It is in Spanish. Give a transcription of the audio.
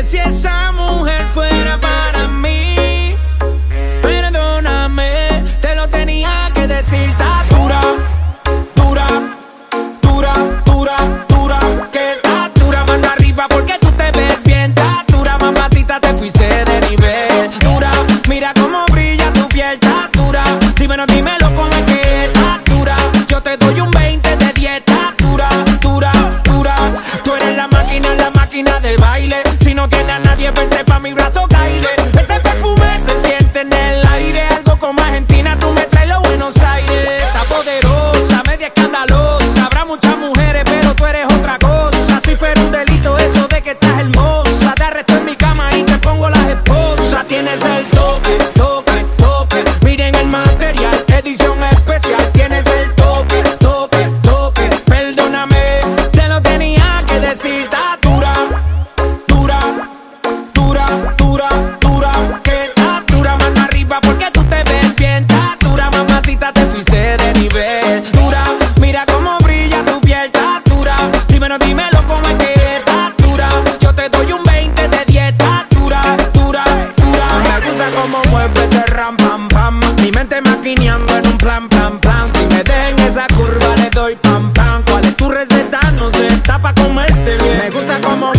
si esa mujer fuera para mí, perdóname, te lo tenía que decir. Está dura, dura, dura, dura, dura, que está dura, mano arriba porque tú te ves bien. Está dura, mamacita, te fuiste de nivel. Dura, mira cómo brilla tu piel. Está dura, dímelo cómo es que está dura. Yo te doy un 20 de 10. Está dura, dura, dura. Tú eres la máquina de baile. Si no tiene a nadie, vente pa' mi brazo, caile. Ese perfume se siente en el aire. Algo como Argentina, tú me traes los Buenos Aires. Está poderosa, media escandalosa. Habrá muchas mujeres, pero tú eres otra cosa. Si fuera un delito eso de que estás hermosa, te arresto en mi cama y te pongo las esposas. Tienes el toque, toque, toque. Miren el material, edición especial. Tienes el toque, toque, toque. Perdóname, te lo tenía que decir. Está dura, dura, dura, dura, dura, que está dura, mano arriba porque tú te ves bien. Está dura, mamacita, te fuiste de nivel. Dura, mira cómo brilla tu piel. Está dura, dímelo cómo es que está dura. Yo te doy un 20 de 10. Está dura, dura, dura. Me gusta cómo mueves ese ram, pam, pam. Mi mente maquineando en un plan, plan, plan. Si me den esa curva le doy pam, pam. ¿Cuál es tu receta? No sé, está pa' comerte bien. Me gusta cómo